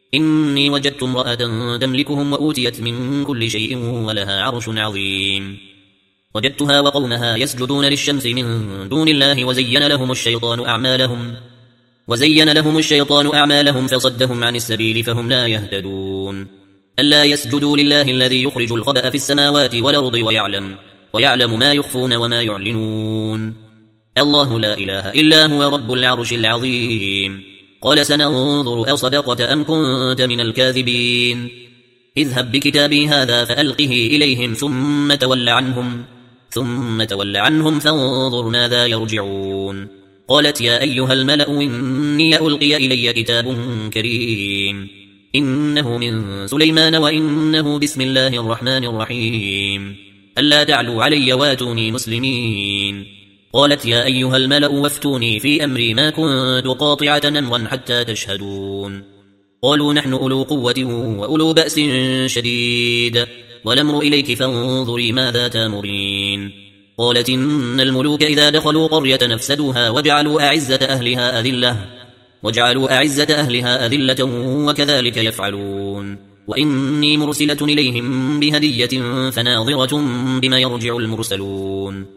إني وجدت امرأة تملكهم وأوتيت من كل شيء ولها عرش عظيم وجدتها وقومها يسجدون للشمس من دون الله وزين لهم الشيطان أعمالهم فصدهم عن السبيل فهم لا يهتدون ألا يسجدوا لله الذي يخرج الخبأ في السماوات والأرض ويعلم ما يخفون وما يعلنون الله لا إله إلا هو رب العرش العظيم قال سننظر أصدقت أم كنت من الكاذبين اذهب بكتابي هذا فألقه إليهم ثم تول عنهم فانظر ماذا يرجعون قالت يا أيها الملأ إني ألقي إلي كتاب كريم إنه من سليمان وإنه بسم الله الرحمن الرحيم ألا تعلوا علي واتوني مسلمين قالت يا أيها الملأ وافتوني في أمري ما كنت قاطعة أمرا حتى تشهدون قالوا نحن أولو قوة وأولو بأس شديد والأمر إليك فانظري ماذا تامرين قالت إن الملوك إذا دخلوا قرية نفسدوها وجعلوا أعزة أهلها أذلة وكذلك يفعلون وإني مرسلة إليهم بهدية فناظرة بما يرجع المرسلون